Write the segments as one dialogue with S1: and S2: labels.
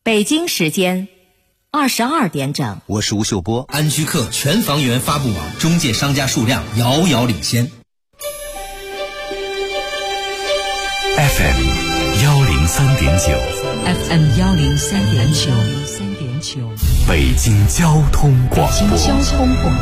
S1: 北京时间22点整。
S2: 我是吴秀波。
S3: 安居客全房源发布网中介商家数量遥遥领先。
S4: FM 103.9
S5: FM 103.9
S4: 北京交通广播。
S5: 北京交通广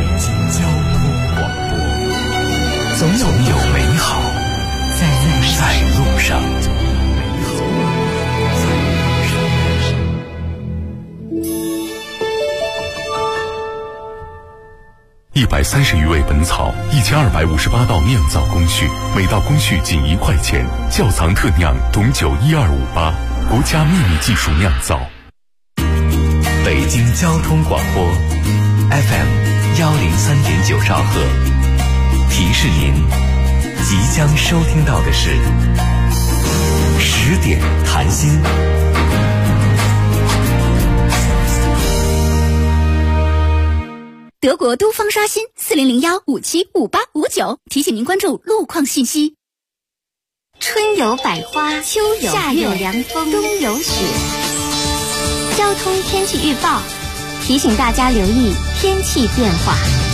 S5: 播，总有
S4: 美好
S5: 在
S4: 路上。130余味本草，1258道酿造工序，每道工序仅1块钱。窖藏特酿董酒12588，国家秘密技术酿造。北京交通广播 FM 103.9兆赫，提示您即将收听到的是10点谈心。
S6: 德国都方刷新4001575859，提醒您关注路况信息。春有百花，秋有夏有凉风，冬有雪。交通天气预报提醒大家留意天气变化。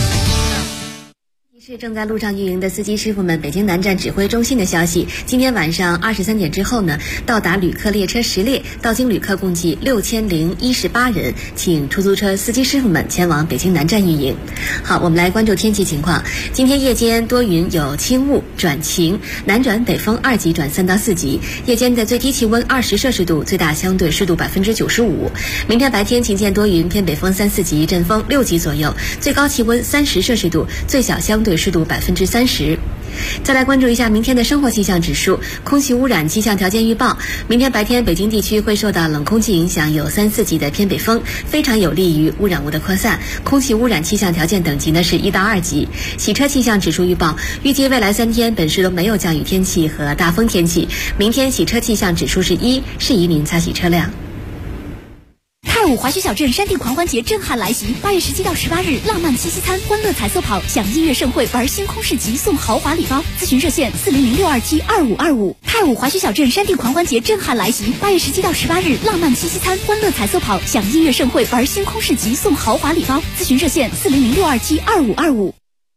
S6: 是正在路上运营的司机师傅们，北京南站指挥中心的消息，今天晚上23点之后呢，到达旅客列车10列，到京旅客共计6018人，请出租车司机师傅们前往北京南站运营。好，我们来关注天气情况。今天夜间多云有轻雾转晴，南转北风2级转3到4级，夜间的最低气温20摄氏度，最大相对湿度95%。明天白天晴间多云，偏北风3、4级，阵风6级左右，最高气温30摄氏度，最小相对湿度30%。再来关注一下明天的生活气象指数。空气污染气象条件预报，明天白天北京地区会受到冷空气影响，有3、4级的偏北风，非常有利于污染物的扩散。空气污染气象条件等级呢是1到2级。洗车气象指数预报，预计未来3天本市都没有降雨天气和大风天气。明天洗车气象指数是1，适宜您擦洗车辆。太武华胥小镇山地狂欢节震撼来袭，8月17到18日，浪漫七夕餐、欢乐彩色跑、享音乐盛会、玩星空市集、送豪华礼包。咨询热线40062722525。太武华胥小镇山地狂欢节震撼来袭，8月17到18日，浪漫七夕餐、欢乐彩色跑、享音乐盛会、玩星空市集、送豪华礼包。咨询热线40062722525。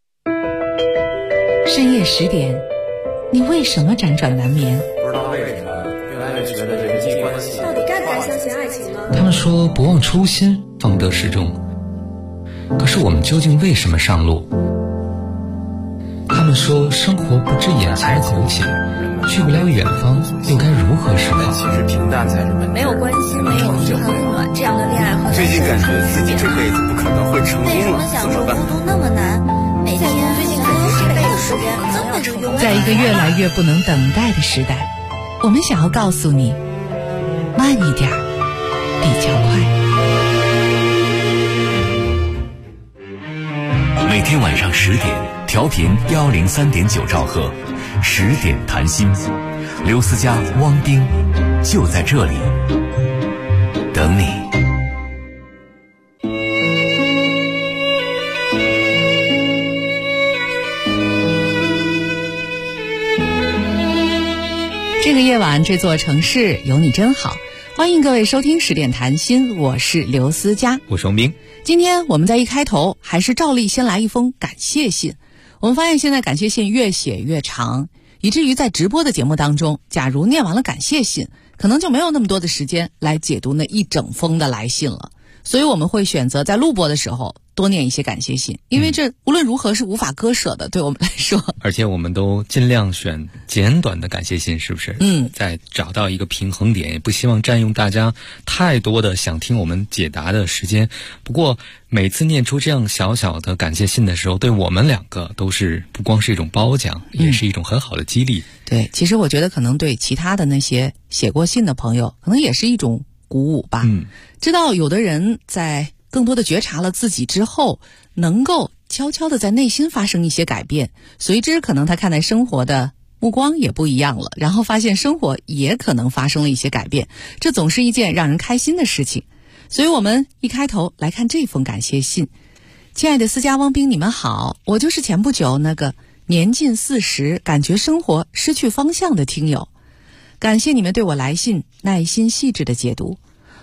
S5: 深夜10点，你为什么辗转难眠？
S7: 不知道为什么越来越觉得人际关系
S8: 到底该不该相信爱情呢？
S9: 他们说不忘初心，方得始终。可是我们究竟为什么上路？他们说生活不止眼前苟且，去不了远方，又该如何是好？
S7: 其实平淡才是本质。
S8: 没有关系，没有遗憾和暖，这样的恋爱和
S7: 最近感觉自己这辈子不可能会成功了，怎么办？
S8: 孤独那么难，每天最近感觉这辈子时间可能要成功。
S5: 在一个越来越不能等待的时代，我们想要告诉你，慢一点比较快。
S4: 每天晚上10点，调频103.9兆赫，10点谈心，刘思佳、汪冰就在这里等你。
S5: 这个夜晚，这座城市有你真好。欢迎各位收听10点谈心，我是刘思佳，
S9: 我是王冰。
S5: 今天我们在一开头还是照例先来一封感谢信。我们发现现在感谢信越写越长，以至于在直播的节目当中，假如念完了感谢信，可能就没有那么多的时间来解读那一整封的来信了。所以我们会选择在录播的时候多念一些感谢信，因为这无论如何是无法割舍的，对我们来说。
S9: 而且我们都尽量选简短的感谢信，是不是？再找到一个平衡点，也不希望占用大家太多的想听我们解答的时间。不过每次念出这样小小的感谢信的时候，对我们两个都是不光是一种褒奖，也是一种很好的激励。
S5: 对，其实我觉得可能对其他的那些写过信的朋友，可能也是一种鼓舞吧。知道有的人在更多的觉察了自己之后，能够悄悄的在内心发生一些改变，随之可能他看待生活的目光也不一样了，然后发现生活也可能发生了一些改变，这总是一件让人开心的事情。所以我们一开头来看这封感谢信。亲爱的思佳、汪冰，你们好，我就是前不久那个年近40感觉生活失去方向的听友，感谢你们对我来信耐心细致的解读。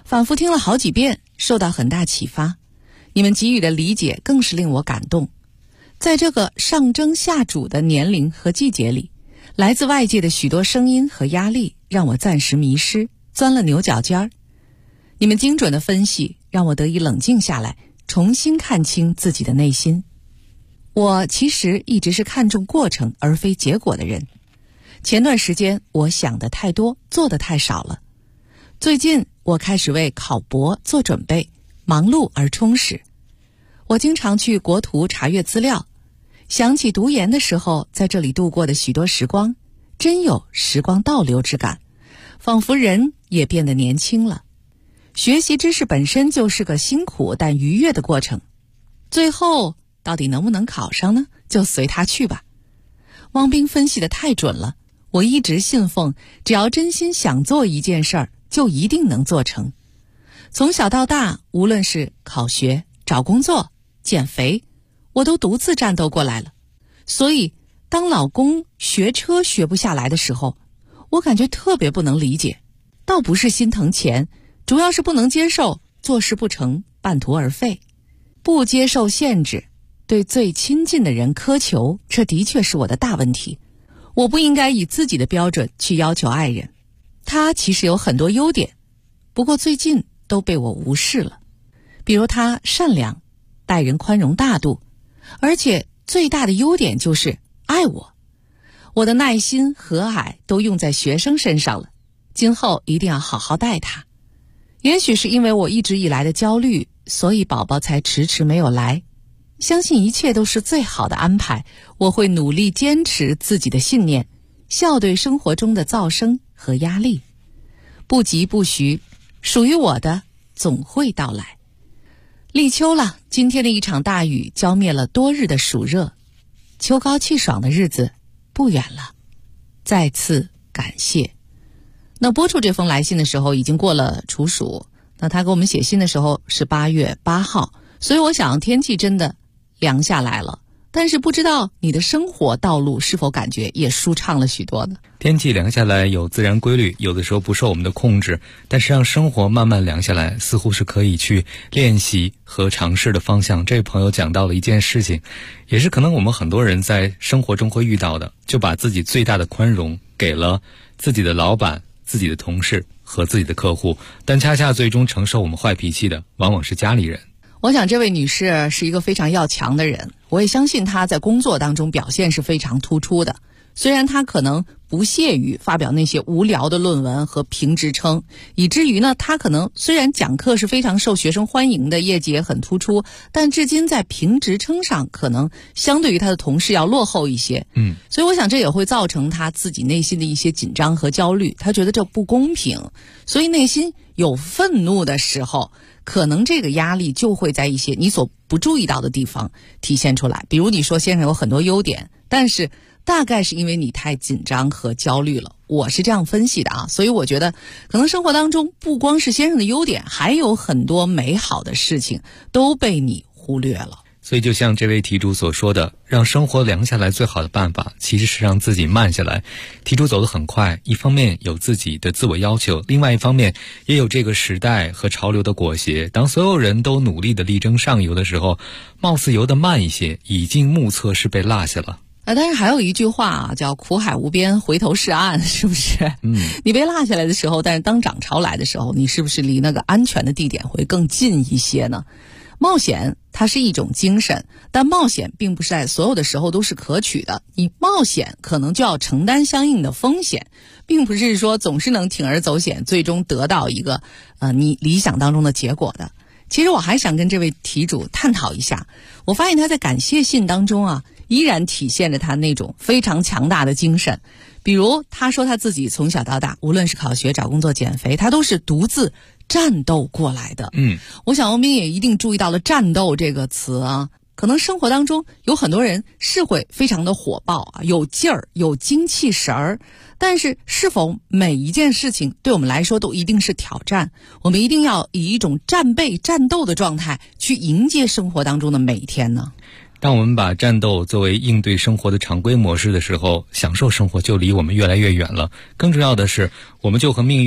S5: 反复听了好几遍，受到很大启发。你们给予的理解更是令我感动。在这个上蒸下煮的年龄和季节里，来自外界的许多声音和压力让我暂时迷失，钻了牛角尖儿。你们精准的分析让我得以冷静下来，重新看清自己的内心。我其实一直是看重过程而非结果的人。前段时间我想的太多，做的太少了。最近我开始为考博做准备，忙碌而充实。我经常去国图查阅资料，想起读研的时候在这里度过的许多时光，真有时光倒流之感，仿佛人也变得年轻了。学习知识本身就是个辛苦但愉悦的过程，最后到底能不能考上呢？就随他去吧。汪斌分析得太准了，我一直信奉，只要真心想做一件事儿，就一定能做成。从小到大，无论是考学、找工作、减肥，我都独自战斗过来了。所以当老公学车学不下来的时候，我感觉特别不能理解，倒不是心疼钱，主要是不能接受做事不成，半途而废。不接受限制，对最亲近的人苛求，这的确是我的大问题。我不应该以自己的标准去要求爱人，他其实有很多优点，不过最近都被我无视了。比如他善良，待人宽容大度，而且最大的优点就是爱我。我的耐心和蔼都用在学生身上了，今后一定要好好待他。也许是因为我一直以来的焦虑，所以宝宝才迟迟没有来。相信一切都是最好的安排，我会努力坚持自己的信念，笑对生活中的噪声和压力。不急不徐，属于我的总会到来。立秋了，今天的一场大雨浇灭了多日的暑热，秋高气爽的日子不远了。再次感谢。那播出这封来信的时候已经过了处暑，那他给我们写信的时候是8月8号，所以我想天气真的凉下来了，但是不知道你的生活道路是否感觉也舒畅了许多呢？
S9: 天气凉下来有自然规律，有的时候不受我们的控制，但是让生活慢慢凉下来，似乎是可以去练习和尝试的方向。这位朋友讲到了一件事情，也是可能我们很多人在生活中会遇到的，就把自己最大的宽容给了自己的老板、自己的同事和自己的客户，但恰恰最终承受我们坏脾气的往往是家里人。
S5: 我想这位女士是一个非常要强的人，我也相信她在工作当中表现是非常突出的。虽然她可能不屑于发表那些无聊的论文和评职称，以至于呢，她可能虽然讲课是非常受学生欢迎的，业绩也很突出，但至今在评职称上可能相对于她的同事要落后一些。所以我想这也会造成她自己内心的一些紧张和焦虑，她觉得这不公平，所以内心有愤怒的时候，可能这个压力就会在一些你所不注意到的地方体现出来。比如你说先生有很多优点，但是大概是因为你太紧张和焦虑了，我是这样分析的啊。所以我觉得可能生活当中不光是先生的优点，还有很多美好的事情都被你忽略了。
S9: 所以就像这位题主所说的，让生活凉下来最好的办法其实是让自己慢下来。题主走得很快，一方面有自己的自我要求，另外一方面也有这个时代和潮流的裹挟。当所有人都努力的力争上游的时候，貌似游得慢一些，已经目测是被落下了。
S5: 但是还有一句话啊，叫苦海无边，回头是岸，是不是？你被落下来的时候，但是当涨潮来的时候，你是不是离那个安全的地点会更近一些呢？冒险它是一种精神，但冒险并不是在所有的时候都是可取的。你冒险可能就要承担相应的风险，并不是说总是能铤而走险，最终得到一个你理想当中的结果的。其实我还想跟这位题主探讨一下，我发现他在感谢信当中啊，依然体现着他那种非常强大的精神。比如他说他自己从小到大，无论是考学、找工作、减肥，他都是独自战斗过来的。我想汪斌也一定注意到了战斗这个词啊。可能生活当中有很多人是会非常的火爆啊，有劲儿，有精气神儿，但是是否每一件事情对我们来说都一定是挑战？我们一定要以一种战备、战斗的状态去迎接生活当中的每一天呢？
S9: 当我们把战斗作为应对生活的常规模式的时候，享受生活就离我们越来越远了。更重要的是，我们就和命运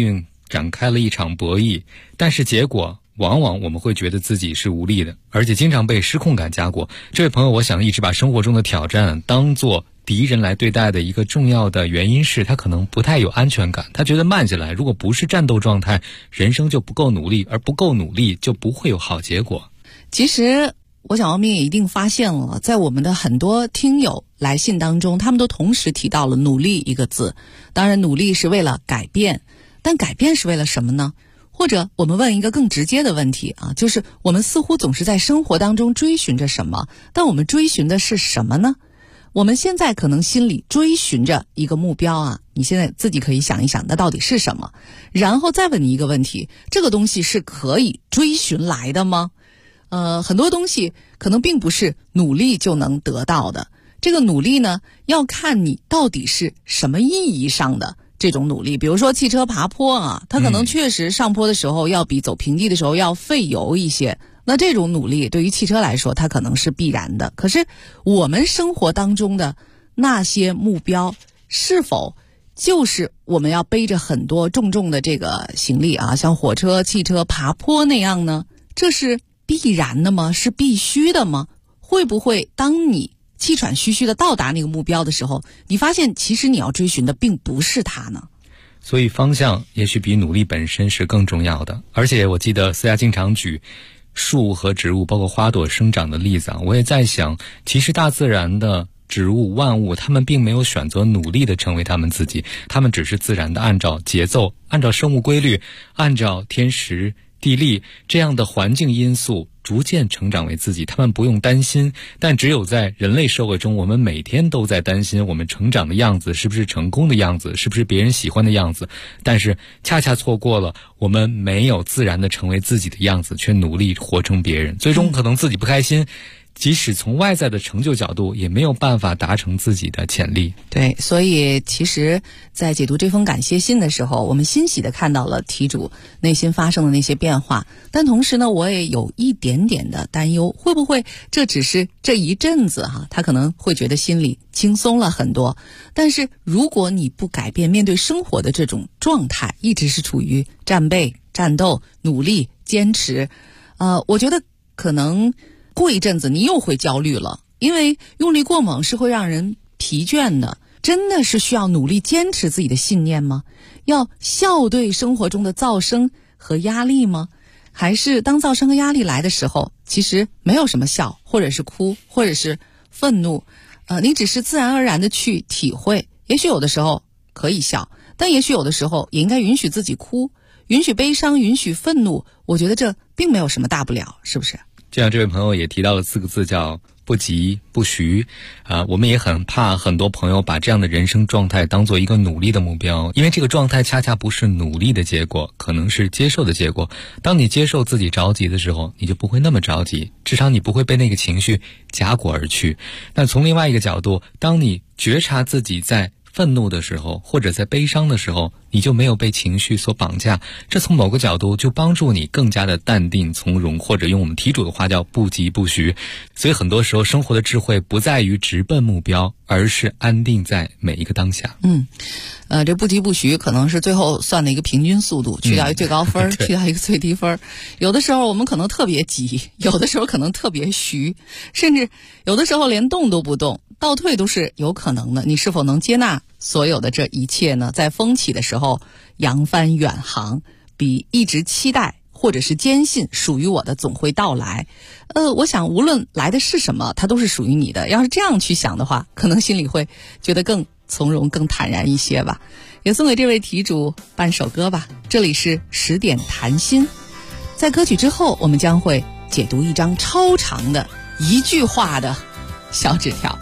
S9: 展开了一场博弈，但是结果往往我们会觉得自己是无力的，而且经常被失控感夹裹。这位朋友，我想一直把生活中的挑战当作敌人来对待的一个重要的原因是，他可能不太有安全感，他觉得慢下来，如果不是战斗状态，人生就不够努力，而不够努力就不会有好结果。
S5: 其实我想王明也一定发现了，在我们的很多听友来信当中，他们都同时提到了努力一个字。当然努力是为了改变，但改变是为了什么呢？或者我们问一个更直接的问题啊，就是我们似乎总是在生活当中追寻着什么，但我们追寻的是什么呢？我们现在可能心里追寻着一个目标啊，你现在自己可以想一想，那到底是什么？然后再问你一个问题，这个东西是可以追寻来的吗？很多东西可能并不是努力就能得到的，这个努力呢，要看你到底是什么意义上的这种努力。比如说汽车爬坡啊，它可能确实上坡的时候要比走平地的时候要费油一些，那这种努力对于汽车来说它可能是必然的。可是我们生活当中的那些目标，是否就是我们要背着很多重重的这个行李啊，像火车、汽车、爬坡那样呢？这是必然的吗？是必须的吗？会不会当你气喘吁吁的到达那个目标的时候，你发现其实你要追寻的并不是它呢？
S9: 所以方向也许比努力本身是更重要的。而且我记得思佳经常举树和植物包括花朵生长的例子啊，我也在想，其实大自然的植物万物，他们并没有选择努力的成为他们自己，他们只是自然的按照节奏，按照生物规律，按照天时地利这样的环境因素逐渐成长为自己，他们不用担心。但只有在人类社会中，我们每天都在担心我们成长的样子是不是成功的样子，是不是别人喜欢的样子，但是恰恰错过了我们没有自然的成为自己的样子，却努力活成别人，最终可能自己不开心，即使从外在的成就角度也没有办法达成自己的潜力。
S5: 对，所以其实在解读这封感谢信的时候，我们欣喜地看到了题主内心发生的那些变化，但同时呢，我也有一点点的担忧，会不会这只是这一阵子他可能会觉得心里轻松了很多，但是如果你不改变面对生活的这种状态，一直是处于战备、战斗、努力、坚持，我觉得可能过一阵子你又会焦虑了，因为用力过猛是会让人疲倦的。真的是需要努力坚持自己的信念吗？要笑对生活中的噪声和压力吗？还是当噪声和压力来的时候，其实没有什么笑，或者是哭，或者是愤怒，你只是自然而然的去体会。也许有的时候可以笑，但也许有的时候也应该允许自己哭，允许悲伤，允许愤怒。我觉得这并没有什么大不了，是不是？
S9: 这样这位朋友也提到了4个字，叫不急不徐。我们也很怕很多朋友把这样的人生状态当做一个努力的目标，因为这个状态恰恰不是努力的结果，可能是接受的结果。当你接受自己着急的时候，你就不会那么着急，至少你不会被那个情绪夹裹而去。但从另外一个角度，当你觉察自己在愤怒的时候，或者在悲伤的时候，你就没有被情绪所绑架，这从某个角度就帮助你更加的淡定从容，或者用我们题主的话叫不急不徐。所以很多时候生活的智慧不在于直奔目标，而是安定在每一个当下。
S5: 这不急不徐可能是最后算的一个平均速度，去掉一个最高分，去掉一个最低分。有的时候我们可能特别急，有的时候可能特别徐，甚至有的时候连动都不动，倒退都是有可能的。你是否能接纳所有的这一切呢？在风起的时候扬帆远航，比一直期待或者是坚信属于我的总会到来。我想无论来的是什么，它都是属于你的。要是这样去想的话，可能心里会觉得更从容更坦然一些吧。也送给这位题主半首歌吧。这里是10点谈心，在歌曲之后我们将会解读一张超长的一句话的小纸条。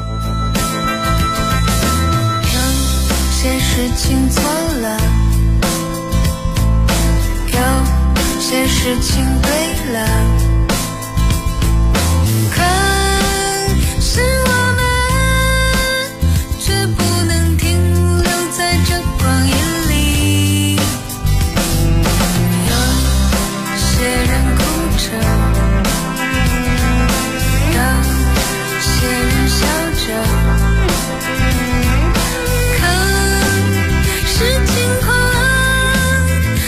S2: 有些事情错了，有些事情对了，可是我们却不能停留在这光阴里。有些人哭着，有些人笑着，是惊慌，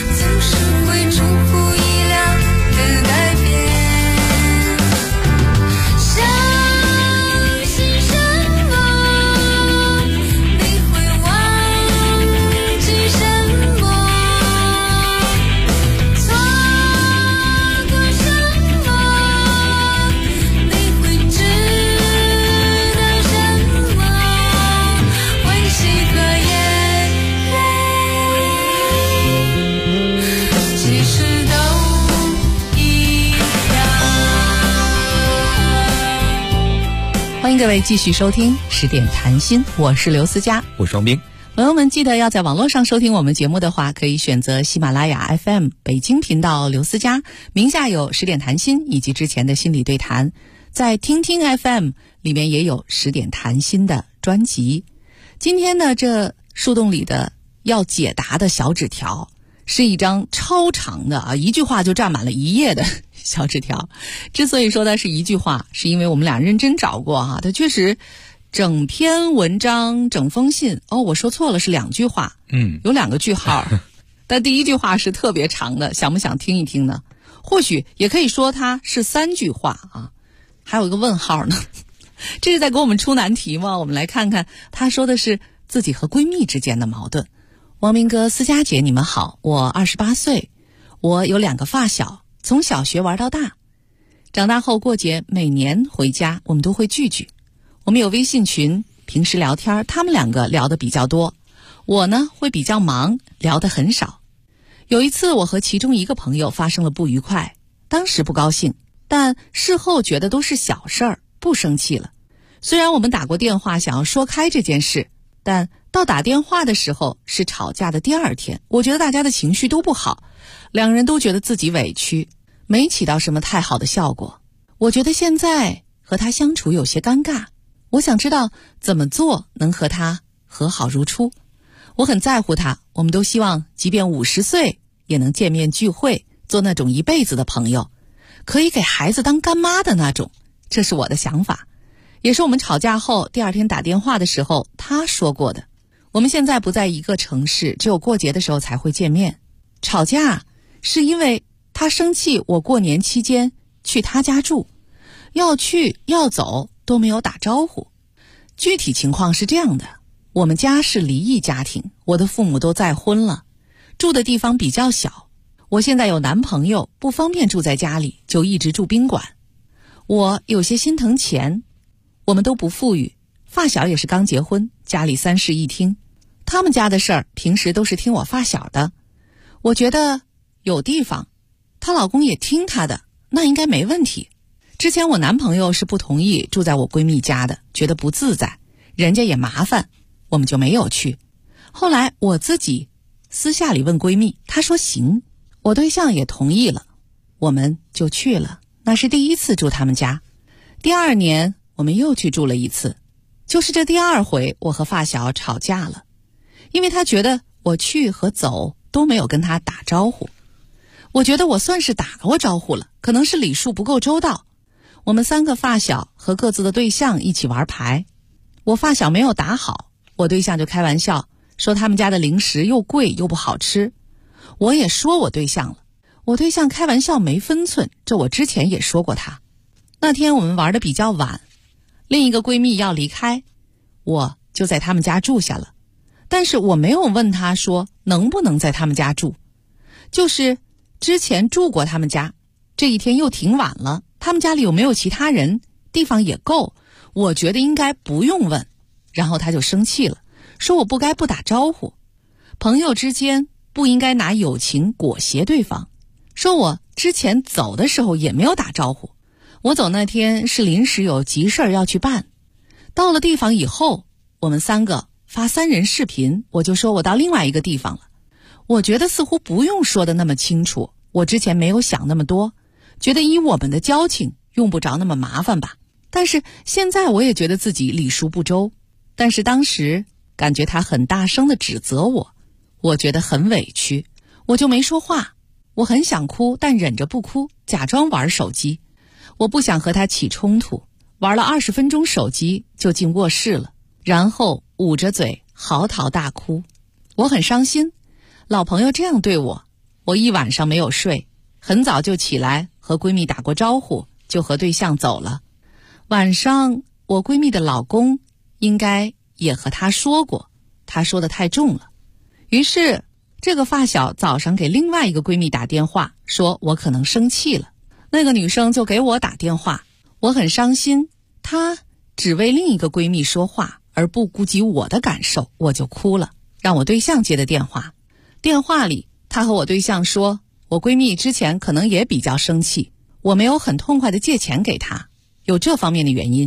S5: 迎各位继续收听10点谈心，我是刘思佳，
S9: 我是王斌。
S5: 朋友们记得要在网络上收听我们节目的话，可以选择喜马拉雅 FM 北京频道刘思佳，名下有10点谈心以及之前的心理对谈，在听听 FM 里面也有10点谈心的专辑。今天呢，这树洞里的要解答的小纸条是一张超长的一句话就占满了1页的小纸条。之所以说它是一句话，是因为我们俩认真找过它确实整篇文章整封信我说错了，是2句话，有2个句号但第一句话是特别长的，想不想听一听呢？或许也可以说它是3句话还有一个问号呢这是在给我们出难题吗？我们来看看，他说的是自己和闺蜜之间的矛盾。王明哥、思佳姐，你们好，我28岁，我有2个发小，从小学玩到大，长大后过节每年回家我们都会聚聚，我们有微信群，平时聊天他们2个聊得比较多，我呢会比较忙，聊得很少。有一次我和其中一个朋友发生了不愉快，当时不高兴，但事后觉得都是小事儿，不生气了。虽然我们打过电话想要说开这件事，但到打电话的时候是吵架的第2天，我觉得大家的情绪都不好，2人都觉得自己委屈，没起到什么太好的效果。我觉得现在和他相处有些尴尬，我想知道怎么做能和他和好如初。我很在乎他，我们都希望即便50岁也能见面聚会，做那种一辈子的朋友，可以给孩子当干妈的那种，这是我的想法，也是我们吵架后第2天打电话的时候他说过的。我们现在不在一个城市，只有过节的时候才会见面。吵架是因为他生气我过年期间去他家住，要去要走都没有打招呼。具体情况是这样的，我们家是离异家庭，我的父母都再婚了，住的地方比较小，我现在有男朋友，不方便住在家里，就一直住宾馆。我有些心疼钱，我们都不富裕，发小也是刚结婚，家里3室1厅，他们家的事儿平时都是听我发小的。我觉得有地方她老公也听她的，那应该没问题。之前我男朋友是不同意住在我闺蜜家的，觉得不自在，人家也麻烦，我们就没有去。后来我自己私下里问闺蜜，她说行，我对象也同意了，我们就去了。那是第1次住他们家，第2年我们又去住了1次，就是这第2回我和发小吵架了，因为他觉得我去和走都没有跟他打招呼。我觉得我算是打过招呼了，可能是礼数不够周到。我们3个发小和各自的对象一起玩牌，我发小没有打好，我对象就开玩笑说他们家的零食又贵又不好吃。我也说我对象了，我对象开玩笑没分寸，这我之前也说过他。那天我们玩得比较晚，另一个闺蜜要离开，我就在他们家住下了，但是我没有问她说能不能在他们家住，就是之前住过他们家，这一天又挺晚了，他们家里有没有其他人，地方也够，我觉得应该不用问。然后她就生气了，说我不该不打招呼，朋友之间不应该拿友情裹挟对方，说我之前走的时候也没有打招呼。我走那天是临时有急事要去办，到了地方以后，我们3个发3人视频，我就说我到另外一个地方了。我觉得似乎不用说的那么清楚，我之前没有想那么多，觉得以我们的交情用不着那么麻烦吧。但是现在我也觉得自己礼数不周，但是当时感觉他很大声地指责我，我觉得很委屈，我就没说话。我很想哭，但忍着不哭，假装玩手机。我不想和他起冲突，玩了20分钟手机就进卧室了，然后捂着嘴嚎啕大哭。我很伤心，老朋友这样对我，我一晚上没有睡，很早就起来和闺蜜打过招呼，就和对象走了。晚上我闺蜜的老公应该也和她说过，她说的太重了。于是这个发小早上给另外一个闺蜜打电话，说我可能生气了。那个女生就给我打电话，我很伤心，她只为另一个闺蜜说话，而不顾及我的感受，我就哭了，让我对象接的电话。电话里她和我对象说，我闺蜜之前可能也比较生气，我没有很痛快的借钱给她，有这方面的原因。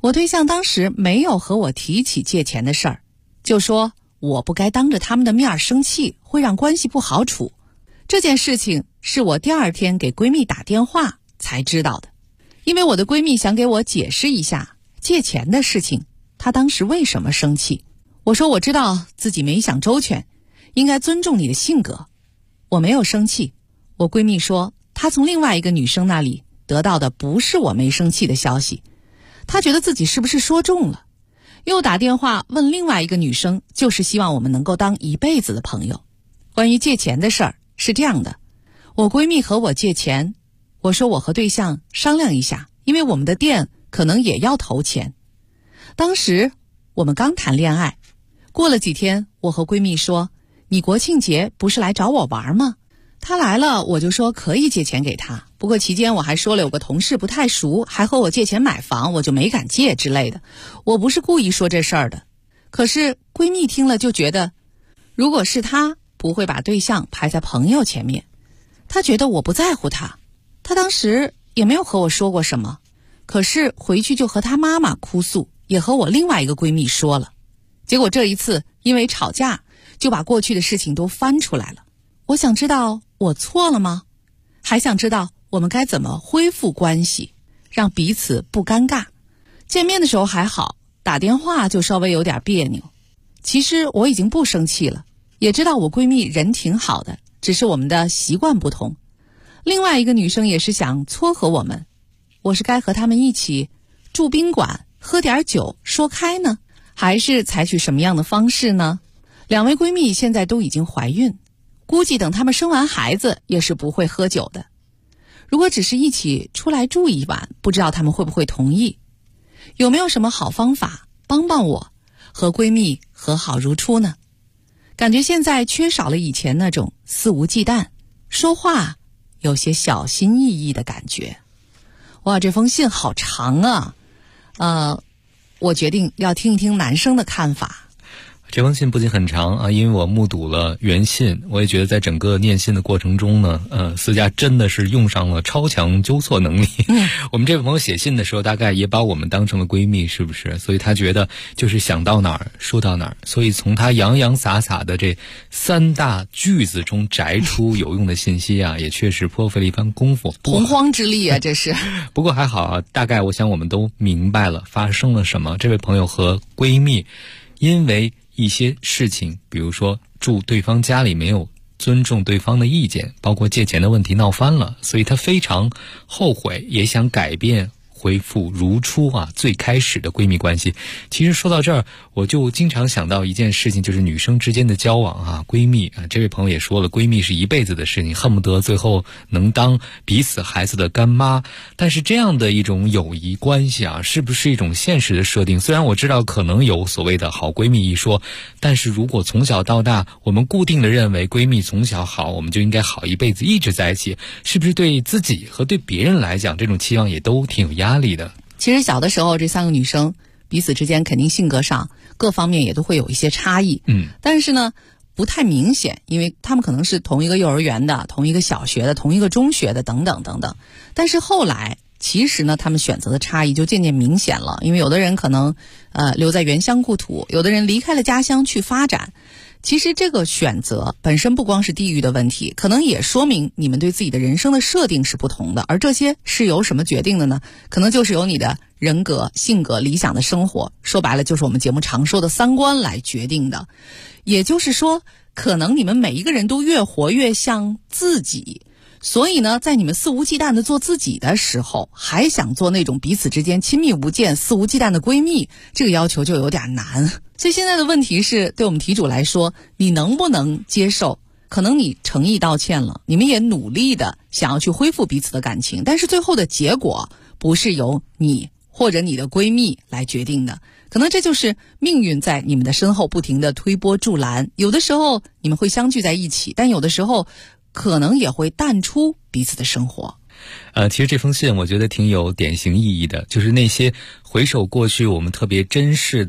S5: 我对象当时没有和我提起借钱的事儿，就说我不该当着他们的面生气，会让关系不好处。这件事情是我第二天给闺蜜打电话才知道的，因为我的闺蜜想给我解释一下借钱的事情，她当时为什么生气。我说我知道自己没想周全，应该尊重你的性格。我没有生气。我闺蜜说她从另外一个女生那里得到的不是我没生气的消息，她觉得自己是不是说中了，又打电话问另外一个女生，就是希望我们能够当一辈子的朋友。关于借钱的事儿是这样的，我闺蜜和我借钱，我说我和对象商量一下，因为我们的店可能也要投钱。当时我们刚谈恋爱，过了几天，我和闺蜜说，你国庆节不是来找我玩吗？她来了，我就说可以借钱给她，不过期间我还说了有个同事不太熟，还和我借钱买房，我就没敢借之类的。我不是故意说这事儿的。可是闺蜜听了就觉得，如果是她，不会把对象排在朋友前面。她觉得我不在乎她，她当时也没有和我说过什么，可是回去就和她妈妈哭诉，也和我另外一个闺蜜说了。结果这一次因为吵架，就把过去的事情都翻出来了。我想知道我错了吗？还想知道我们该怎么恢复关系，让彼此不尴尬。见面的时候还好，打电话就稍微有点别扭。其实我已经不生气了，也知道我闺蜜人挺好的，只是我们的习惯不同。另外一个女生也是想撮合我们，我是该和他们一起住宾馆喝点酒说开呢，还是采取什么样的方式呢？两位闺蜜现在都已经怀孕，估计等他们生完孩子也是不会喝酒的。如果只是一起出来住一晚，不知道他们会不会同意。有没有什么好方法帮帮我和闺蜜和好如初呢？感觉现在缺少了以前那种肆无忌惮，说话有些小心翼翼的感觉。哇，这封信好长啊！我决定要听一听男生的看法。
S9: 这封信不仅很长啊，因为我目睹了原信，我也觉得在整个念信的过程中呢，思佳真的是用上了超强纠错能力。我们这位朋友写信的时候，大概也把我们当成了闺蜜，是不是？所以他觉得就是想到哪儿说到哪儿，所以从他洋洋洒洒的这3大句子中摘出有用的信息啊，也确实颇费了一番功夫，
S5: 洪荒之力啊，这是。
S9: 不过还好啊，大概我想我们都明白了发生了什么。这位朋友和闺蜜因为一些事情，比如说住对方家里没有尊重对方的意见，包括借钱的问题闹翻了，所以他非常后悔，也想改变恢复如初啊最开始的闺蜜关系。其实说到这儿，我就经常想到一件事情，就是女生之间的交往啊，闺蜜啊，这位朋友也说了，闺蜜是一辈子的事情，恨不得最后能当彼此孩子的干妈。但是这样的一种友谊关系啊，是不是一种现实的设定？虽然我知道可能有所谓的好闺蜜一说，但是如果从小到大我们固定的认为闺蜜从小好，我们就应该好一辈子一直在一起，是不是对自己和对别人来讲，这种期望也都挺有压力的？
S5: 其实小的时候这3个女生彼此之间肯定性格上各方面也都会有一些差异，但是呢不太明显，因为她们可能是同一个幼儿园的，同一个小学的，同一个中学的等等等等。但是后来其实呢她们选择的差异就渐渐明显了，因为有的人可能留在原乡故土，有的人离开了家乡去发展。其实这个选择本身不光是地域的问题，可能也说明你们对自己的人生的设定是不同的，而这些是由什么决定的呢？可能就是由你的人格、性格、理想的生活，说白了就是我们节目常说的3观来决定的。也就是说，可能你们每一个人都越活越像自己，所以呢，在你们肆无忌惮的做自己的时候，还想做那种彼此之间亲密无间、肆无忌惮的闺蜜，这个要求就有点难。所以现在的问题是，对我们题主来说，你能不能接受？可能你诚意道歉了，你们也努力的想要去恢复彼此的感情，但是最后的结果不是由你或者你的闺蜜来决定的，可能这就是命运在你们的身后不停的推波助澜。有的时候你们会相聚在一起，但有的时候可能也会淡出彼此的生活。
S9: 其实这封信我觉得挺有典型意义的，就是那些回首过去我们特别珍视的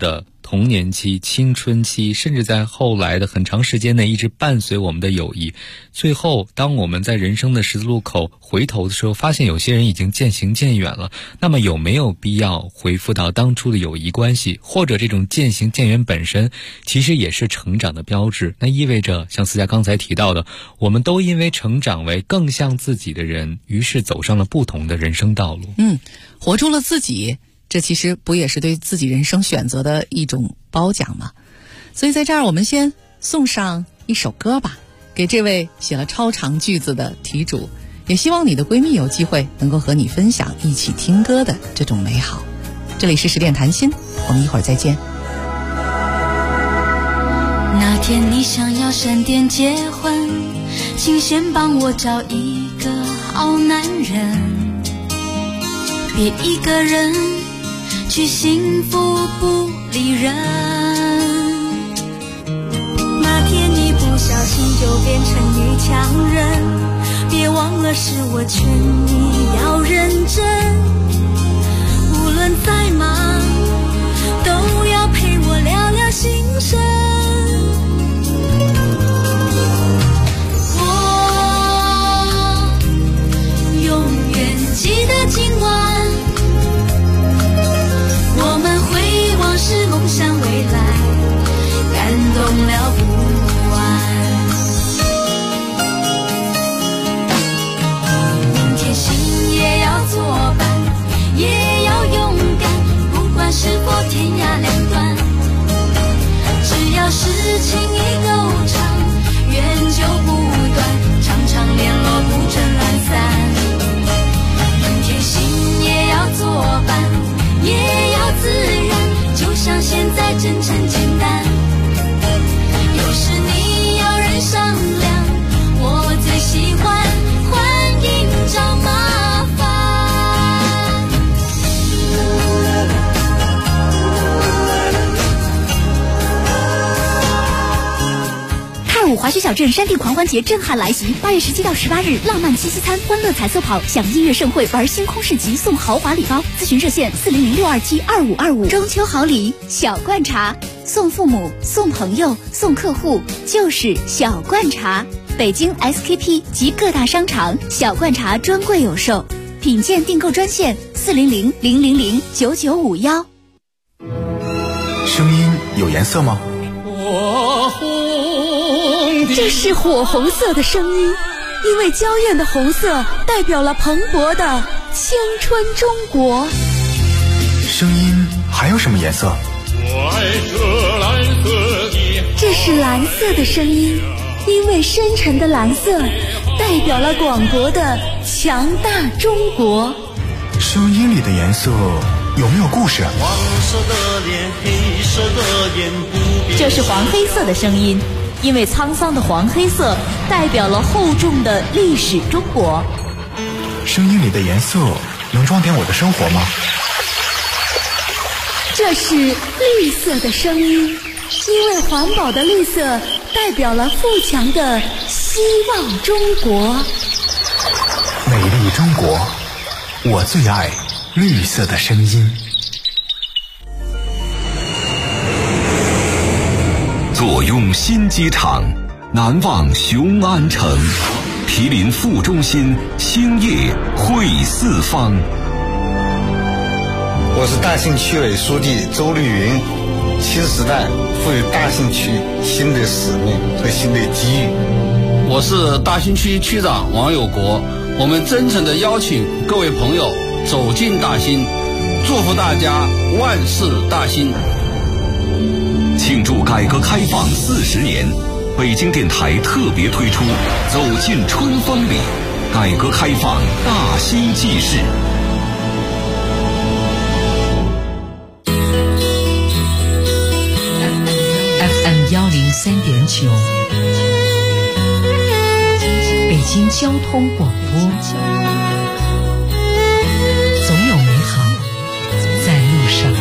S9: 童年期、青春期，甚至在后来的很长时间内一直伴随我们的友谊。最后当我们在人生的十字路口回头的时候，发现有些人已经渐行渐远了，那么有没有必要回复到当初的友谊关系？或者这种渐行渐远本身其实也是成长的标志，那意味着像思佳刚才提到的，我们都因为成长为更像自己的人，于是走上了不同的人生道路。
S5: 活出了自己，这其实不也是对自己人生选择的一种褒奖吗？所以在这儿我们先送上一首歌吧，给这位写了超长句子的题主，也希望你的闺蜜有机会能够和你分享一起听歌的这种美好。这里是10点谈心，我们一会儿再见。
S2: 那天你想要闪电结婚，请先帮我找一个好男人，别一个人去幸福不理人。那天你不小心就变成女强人，别忘了是我劝你要认真，无论再忙都要陪我聊聊心声。我永远记得今晚我们回望是梦想未来，感动了不完。明天心也要作伴，也要勇敢，不管是否天涯两端，只要是情谊够长，缘就不断，常常联络不准懒散。明天心也要作伴，也要自然，就像现在真诚简单。有时你要人商量，我最喜欢欢迎找麻烦。
S10: 泰武滑雪小镇山地狂欢节震撼来袭，8月17到18日，浪漫七夕餐、欢乐彩色跑，享音乐盛会，玩星空市集，送豪华礼包。咨询热线400-627-2525。中秋好礼，小罐茶，送父母、送朋友、送客户，就是小罐茶。北京 SKP 及各大商场小罐茶专柜有售，品鉴订购专线400-000-9951。
S11: 声音有颜色吗？
S10: 这是火红色的声音，因为娇艳的红色代表了蓬勃的青春中国。
S11: 声音还有什么颜色？
S12: 我爱这蓝色的。
S10: 这是蓝色的声音，因为深沉的蓝色代表了广博的强大中国。
S11: 声音里的颜色有没有故事？
S12: 黄色的脸，黑色的眼，不变。
S1: 这是黄黑色的声音，因为沧桑的黄黑色代表了厚重的历史中国。
S11: 声音里的颜色能装点我的生活吗？
S10: 这是绿色的声音，因为环保的绿色代表了富强的希望中国。
S11: 美丽中国，我最爱绿色的声音。
S4: 坐拥新机场，难忘雄安城，毗邻副中心，兴业汇四方。
S13: 我是大兴区委书记周绿云。新时代赋予大兴区新的使命和新的机遇。
S14: 我是大兴区区长王有国。我们真诚地邀请各位朋友走进大兴，祝福大家万事大兴。
S4: 庆祝改革开放40年，北京电台特别推出走进春风里，改革开放大兴纪事。
S15: 103.9，北京交通广播，总有美好在路上。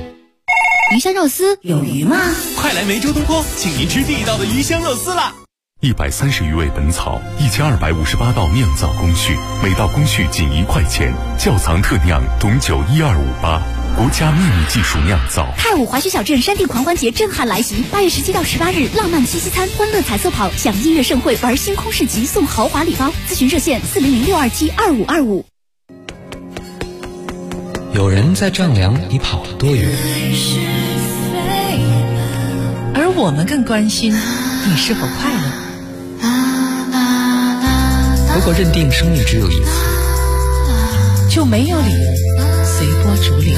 S10: 鱼香肉丝有鱼吗？
S16: 快来梅州东坡，请您吃地道的鱼香肉丝啦！
S4: 130余味本草，1258道酿造工序，每道工序仅1块钱。窖藏特酿董酒12588，国家秘密技术酿造。
S10: 太武华胥小镇山地狂欢节震撼来袭，8月17到18日，浪漫七夕餐、欢乐彩色跑，享音乐盛会，玩星空市集，送豪华礼包。咨询热线400-627-2525。
S9: 有人在丈量你跑了多远，
S5: 而我们更关心你是否快乐。
S9: 如果认定生命只有一次，
S5: 就没有理由随波逐流。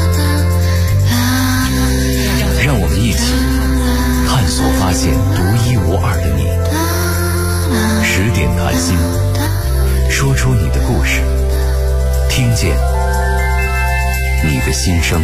S11: 让我们一起探索发现独一无二的你。10点谈心，说出你的故事，听见你的心声。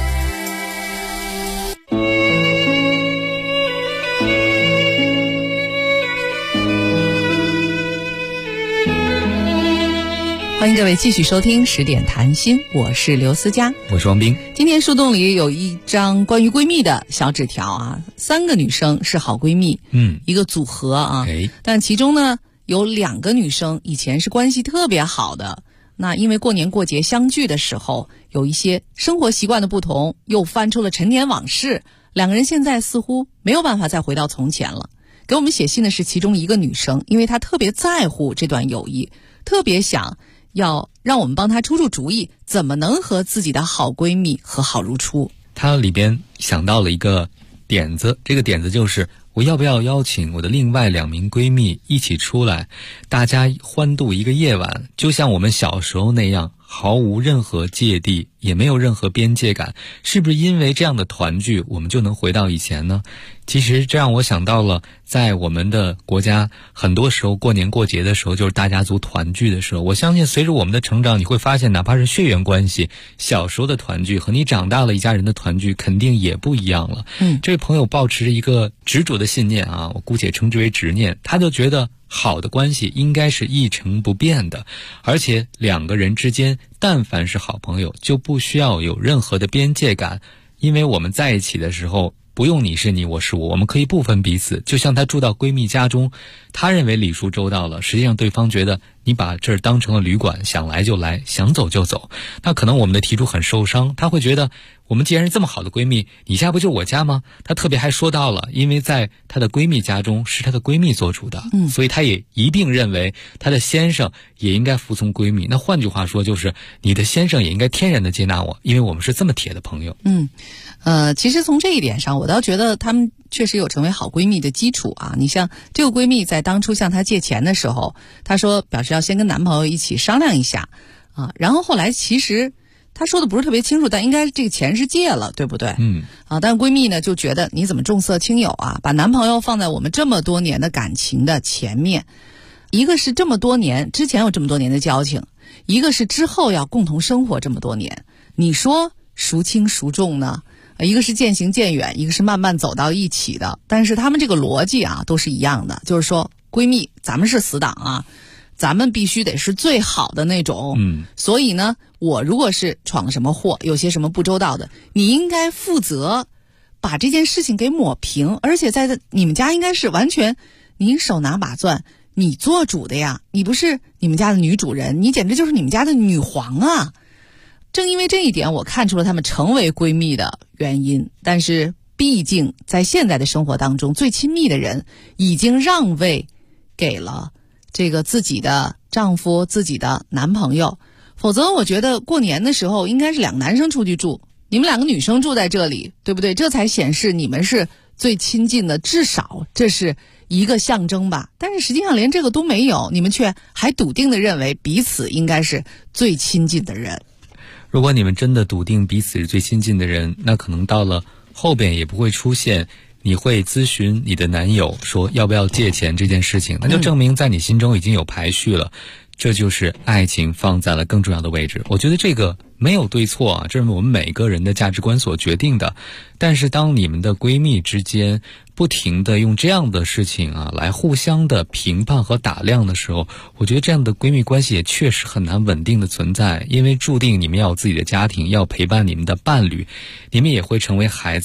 S5: 欢迎各位继续收听10点谈心，我是刘思佳，
S9: 我是王斌。
S5: 今天树洞里有一张关于闺蜜的小纸条啊，3个女生是好闺蜜，一个组合啊，但其中呢有2个女生以前是关系特别好的，那因为过年过节相聚的时候有一些生活习惯的不同，又翻出了陈年往事，2个人现在似乎没有办法再回到从前了。给我们写信的是其中一个女生，因为她特别在乎这段友谊，特别想要让我们帮她出出主意，怎么能和自己的好闺蜜和好如初。
S9: 她里边想到了一个点子，这个点子就是我要不要邀请我的另外2名闺蜜一起出来，大家欢度一个夜晚，就像我们小时候那样，毫无任何芥蒂，也没有任何边界感。是不是因为这样的团聚，我们就能回到以前呢？其实这让我想到了在我们的国家，很多时候过年过节的时候就是大家族团聚的时候。我相信随着我们的成长，你会发现哪怕是血缘关系，小时候的团聚和你长大了一家人的团聚肯定也不一样了。这位朋友抱持一个执着的信念啊，我姑且称之为执念，他就觉得好的关系应该是一成不变的，而且2个人之间但凡是好朋友就不需要有任何的边界感，因为我们在一起的时候不用你是你我是我们可以不分彼此。就像她住到闺蜜家中，她认为礼数周到了，实际上对方觉得你把这儿当成了旅馆，想来就来，想走就走。那可能我们的提出很受伤，她会觉得我们既然是这么好的闺蜜，你家不就我家吗？她特别还说到了，因为在她的闺蜜家中是她的闺蜜做主的，所以她也一并认为她的先生也应该服从闺蜜。那换句话说，就是你的先生也应该天然的接纳我，因为我们是这么铁的朋友。
S5: 其实从这一点上，我倒觉得她们确实有成为好闺蜜的基础啊。你像这个闺蜜在当初向她借钱的时候，她说表示要先跟男朋友一起商量一下啊，然后后来其实她说的不是特别清楚，但应该这个钱是借了，对不对？但是闺蜜呢就觉得你怎么重色轻友啊，把男朋友放在我们这么多年的感情的前面，一个是这么多年之前有这么多年的交情，一个是之后要共同生活这么多年，你说孰轻孰重呢？一个是渐行渐远，一个是慢慢走到一起的，但是他们这个逻辑啊都是一样的，就是说闺蜜咱们是死党啊，咱们必须得是最好的那种。所以呢，我如果是闯了什么祸，有些什么不周到的，你应该负责把这件事情给抹平，而且在你们家应该是完全你手拿把攥，你做主的呀，你不是你们家的女主人，你简直就是你们家的女皇啊。正因为这一点，我看出了她们成为闺蜜的原因。但是毕竟在现在的生活当中，最亲密的人已经让位给了这个自己的丈夫、自己的男朋友，否则我觉得过年的时候应该是2个男生出去住，你们2个女生住在这里，对不对？这才显示你们是最亲近的，至少这是一个象征吧。但是实际上连这个都没有，你们却还笃定地认为彼此应该是最亲近的人。
S9: 如果你们真的笃定彼此是最亲近的人，那可能到了后边也不会出现你会咨询你的男友说要不要借钱这件事情，那就证明在你心中已经有排序了，这就是爱情放在了更重要的位置。我觉得这个没有对错啊，这是我们每个人的价值观所决定的。但是当你们的闺蜜之间不停的用这样的事情啊来互相的评判和打量的时候，我觉得这样的闺蜜关系也确实很难稳定的存在，因为注定你们要有自己的家庭，要陪伴你们的伴侣，你们也会成为孩子的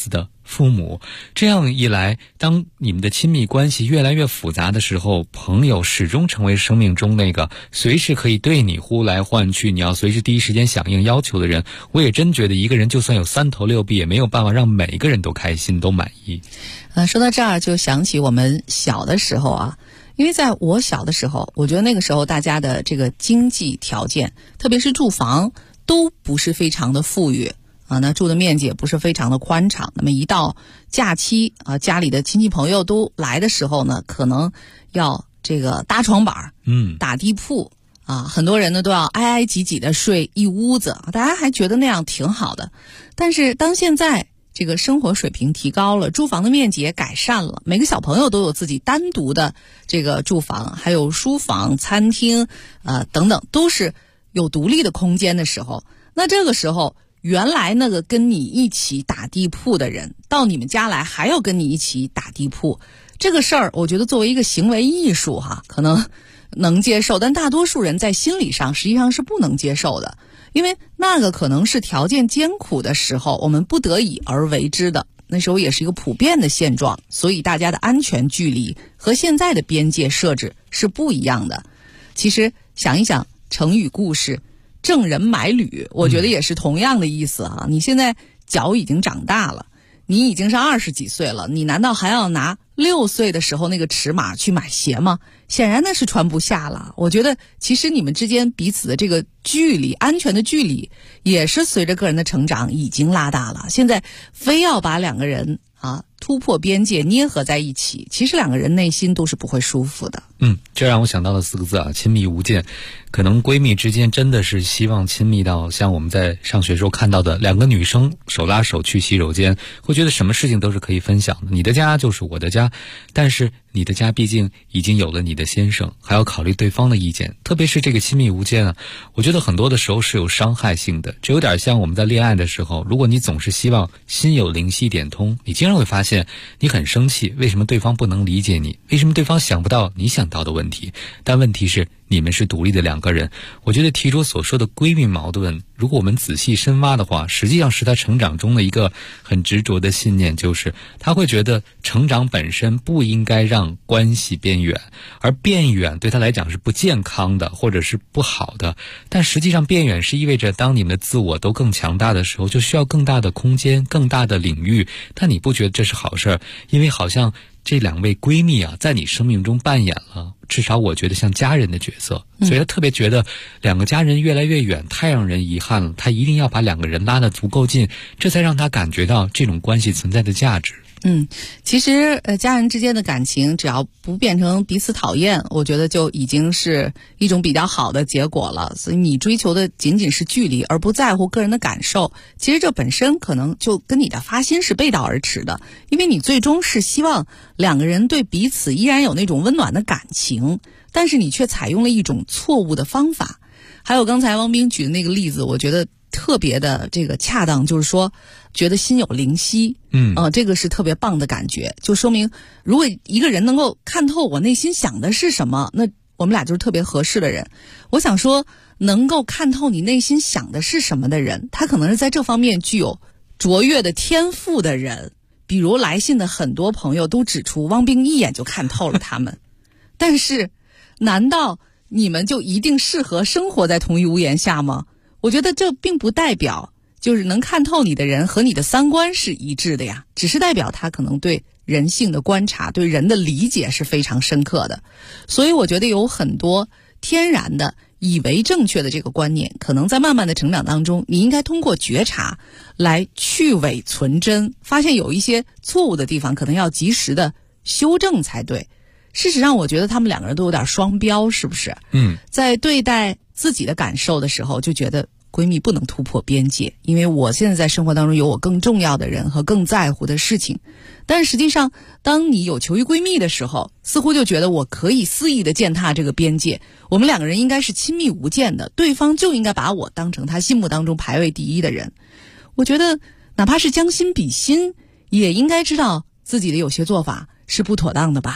S9: 父母。这样一来，当你们的亲密关系越来越复杂的时候，朋友始终成为生命中那个随时可以对你呼来唤去，你要随时第一时间响应要求的人。我也真觉得一个人就算有3头6臂，也没有办法让每一个人都开心都满意。
S5: 说到这儿就想起我们小的时候啊，因为在我小的时候，我觉得那个时候大家的这个经济条件，特别是住房都不是非常的富裕啊，那住的面积也不是非常的宽敞。那么一到假期啊，家里的亲戚朋友都来的时候呢，可能要这个搭床板，打地铺啊，很多人呢都要挨挨挤挤的睡一屋子，大家还觉得那样挺好的。但是当现在这个生活水平提高了，住房的面积也改善了，每个小朋友都有自己单独的这个住房，还有书房、餐厅等等，都是有独立的空间的时候，那这个时候原来那个跟你一起打地铺的人到你们家来还要跟你一起打地铺，这个事儿我觉得作为一个行为艺术可能能接受，但大多数人在心理上实际上是不能接受的。因为那个可能是条件艰苦的时候我们不得已而为之的，那时候也是一个普遍的现状，所以大家的安全距离和现在的边界设置是不一样的。其实想一想成语故事郑人买履，我觉得也是同样的意思啊。你现在脚已经长大了，你已经是20几岁了，你难道还要拿6岁的时候那个尺码去买鞋吗？显然那是穿不下了。我觉得其实你们之间彼此的这个距离，安全的距离也是随着个人的成长已经拉大了。现在非要把两个人突破边界捏合在一起，其实两个人内心都是不会舒服的。
S9: 这让我想到了4个字亲密无间。可能闺蜜之间真的是希望亲密到像我们在上学时候看到的2个女生手拉手去洗手间，会觉得什么事情都是可以分享的，你的家就是我的家，但是你的家毕竟已经有了你的先生，还要考虑对方的意见。特别是这个亲密无间我觉得很多的时候是有伤害性的，这有点像我们在恋爱的时候，如果你总是希望心有灵犀点通，你经常会发现你很生气，为什么对方不能理解你，为什么对方想不到你想到的问题。但问题是你们是独立的2个人。我觉得题主所说的闺蜜矛盾，如果我们仔细深挖的话，实际上是他成长中的一个很执着的信念，就是他会觉得成长本身不应该让关系变远，而变远对他来讲是不健康的或者是不好的。但实际上变远是意味着当你们的自我都更强大的时候，就需要更大的空间，更大的领域。但你不觉得这是好事？因为好像这2位闺蜜在你生命中扮演了至少我觉得像家人的角色，所以他特别觉得2个家人越来越远太让人遗憾了，他一定要把2个人拉得足够近，这才让他感觉到这种关系存在的价值。
S5: 其实家人之间的感情只要不变成彼此讨厌，我觉得就已经是一种比较好的结果了。所以你追求的仅仅是距离，而不在乎个人的感受，其实这本身可能就跟你的发心是背道而驰的，因为你最终是希望2个人对彼此依然有那种温暖的感情，但是你却采用了一种错误的方法。还有刚才汪冰举的那个例子，我觉得特别的这个恰当，就是说觉得心有灵犀，这个是特别棒的感觉，就说明如果一个人能够看透我内心想的是什么，那我们俩就是特别合适的人。我想说能够看透你内心想的是什么的人，他可能是在这方面具有卓越的天赋的人。比如来信的很多朋友都指出汪冰一眼就看透了他们但是难道你们就一定适合生活在同一屋檐下吗？我觉得这并不代表就是能看透你的人和你的3观是一致的呀，只是代表他可能对人性的观察，对人的理解是非常深刻的。所以我觉得有很多天然的以为正确的这个观念，可能在慢慢的成长当中，你应该通过觉察来去伪存真，发现有一些错误的地方可能要及时的修正才对。事实上我觉得他们2个人都有点双标，是不是？在对待自己的感受的时候，就觉得闺蜜不能突破边界，因为我现在在生活当中有我更重要的人和更在乎的事情。但实际上当你有求于闺蜜的时候，似乎就觉得我可以肆意的践踏这个边界，我们2个人应该是亲密无间的，对方就应该把我当成他心目当中排位第一的人。我觉得哪怕是将心比心，也应该知道自己的有些做法是不妥当的吧。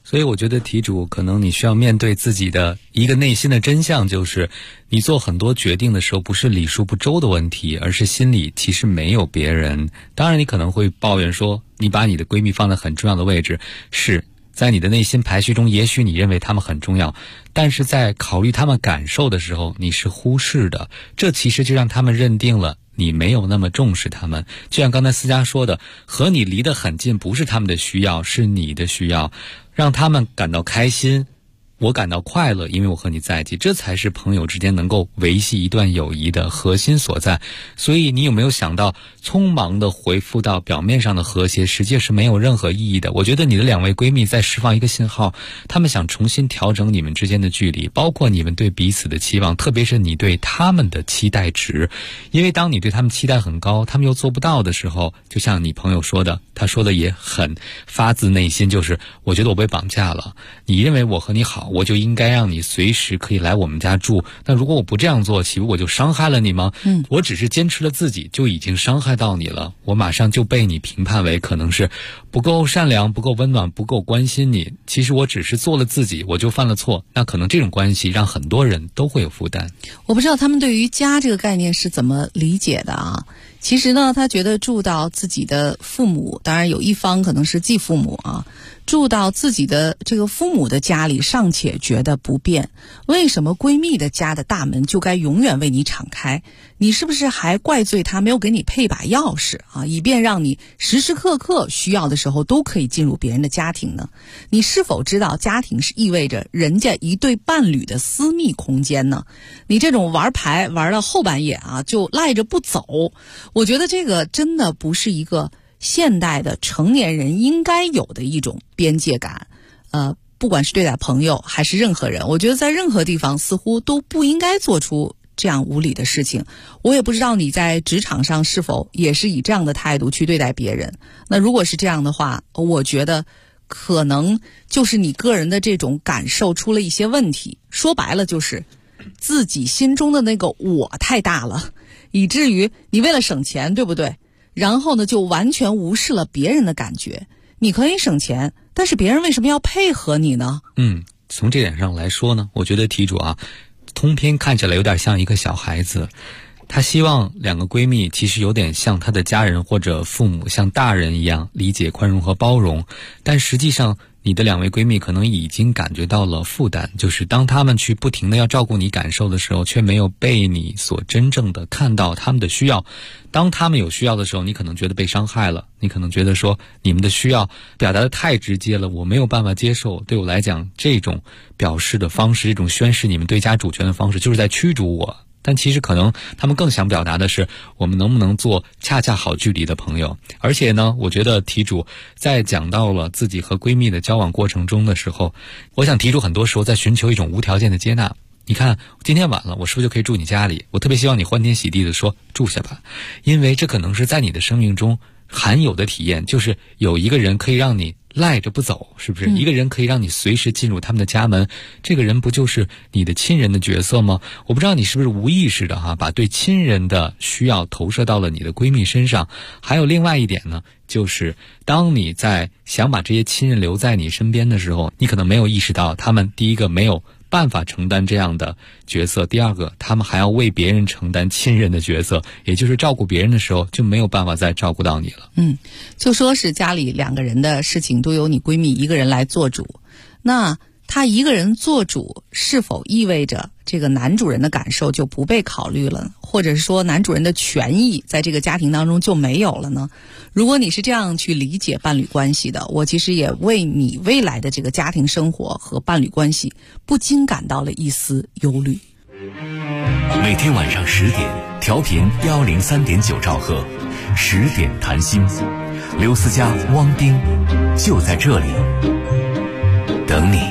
S9: 所以我觉得题主可能你需要面对自己的一个内心的真相，就是你做很多决定的时候不是礼数不周的问题，而是心里其实没有别人。当然你可能会抱怨说你把你的闺蜜放在很重要的位置，是在你的内心排序中也许你认为她们很重要，但是在考虑她们感受的时候你是忽视的，这其实就让她们认定了你没有那么重视他们。就像刚才思佳说的，和你离得很近不是他们的需要，是你的需要，让他们感到开心，我感到快乐，因为我和你在一起，这才是朋友之间能够维系一段友谊的核心所在。所以你有没有想到，匆忙的回复到表面上的和谐，实际是没有任何意义的。我觉得你的两位闺蜜在释放一个信号，她们想重新调整你们之间的距离，包括你们对彼此的期望，特别是你对他们的期待值。因为当你对他们期待很高，他们又做不到的时候，就像你朋友说的，他说的也很发自内心，就是我觉得我被绑架了，你认为我和你好，我就应该让你随时可以来我们家住，那如果我不这样做，岂不我就伤害了你吗？我只是坚持了自己就已经伤害到你了，我马上就被你评判为可能是不够善良，不够温暖，不够关心你。其实我只是做了自己，我就犯了错。那可能这种关系让很多人都会有负担。
S5: 我不知道他们对于家这个概念是怎么理解的啊。其实呢，他觉得住到自己的父母，当然有一方可能是继父母啊，住到自己的这个父母的家里尚且觉得不便，为什么闺蜜的家的大门就该永远为你敞开？你是不是还怪罪她没有给你配把钥匙啊，以便让你时时刻刻需要的时候都可以进入别人的家庭呢？你是否知道家庭是意味着人家一对伴侣的私密空间呢？你这种玩牌玩到后半夜啊就赖着不走，我觉得这个真的不是一个现代的成年人应该有的一种边界感。不管是对待朋友还是任何人，我觉得在任何地方似乎都不应该做出这样无理的事情。我也不知道你在职场上是否也是以这样的态度去对待别人。那如果是这样的话，我觉得可能就是你个人的这种感受出了一些问题。说白了就是自己心中的那个我太大了，以至于你为了省钱，对不对？然后呢就完全无视了别人的感觉。你可以省钱，但是别人为什么要配合你呢？
S9: 从这点上来说呢，我觉得题主啊，通篇看起来有点像一个小孩子，她希望两个闺蜜其实有点像她的家人或者父母，像大人一样理解、宽容和包容。但实际上你的两位闺蜜可能已经感觉到了负担，就是当她们去不停地要照顾你感受的时候，却没有被你所真正的看到她们的需要。当她们有需要的时候，你可能觉得被伤害了，你可能觉得说你们的需要表达的太直接了，我没有办法接受。对我来讲，这种表示的方式，这种宣示你们对家主权的方式，就是在驱逐我。但其实可能他们更想表达的是，我们能不能做恰恰好距离的朋友。而且呢，我觉得题主在讲到了自己和闺蜜的交往过程中的时候，我想题主很多时候在寻求一种无条件的接纳。你看今天晚了，我是不是就可以住你家里？我特别希望你欢天喜地的说住下吧，因为这可能是在你的生命中罕有的体验，就是有一个人可以让你赖着不走，是不是？一个人可以让你随时进入他们的家门，这个人不就是你的亲人的角色吗？我不知道你是不是无意识的把对亲人的需要投射到了你的闺蜜身上。还有另外一点呢，就是当你在想把这些亲人留在你身边的时候，你可能没有意识到他们第一个没有办法承担这样的角色，第二个他们还要为别人承担亲人的角色，也就是照顾别人的时候就没有办法再照顾到你了。
S5: 就说是家里两个人的事情都由你闺蜜一个人来做主，那她一个人做主是否意味着这个男主人的感受就不被考虑了，或者是说男主人的权益在这个家庭当中就没有了呢？如果你是这样去理解伴侣关系的，我其实也为你未来的这个家庭生活和伴侣关系不禁感到了一丝忧虑。
S11: 每天晚上10点，调频103.9兆赫，10点谈心，刘思佳、汪丁就在这里等你。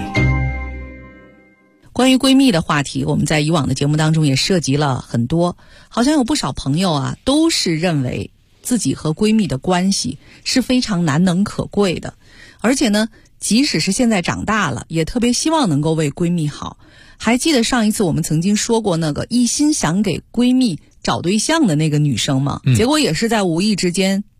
S5: 关于闺蜜的话题，我们在以往的节目当中也涉及了很多，好像有不少朋友都是认为自己和闺蜜的关系是非常难能可贵的，而且呢，即使是现在长大了，也特别希望能够为闺蜜好。还记得上一次我们曾经说过那个一心想给闺蜜找对象的那个女生吗？结果也是在无意之间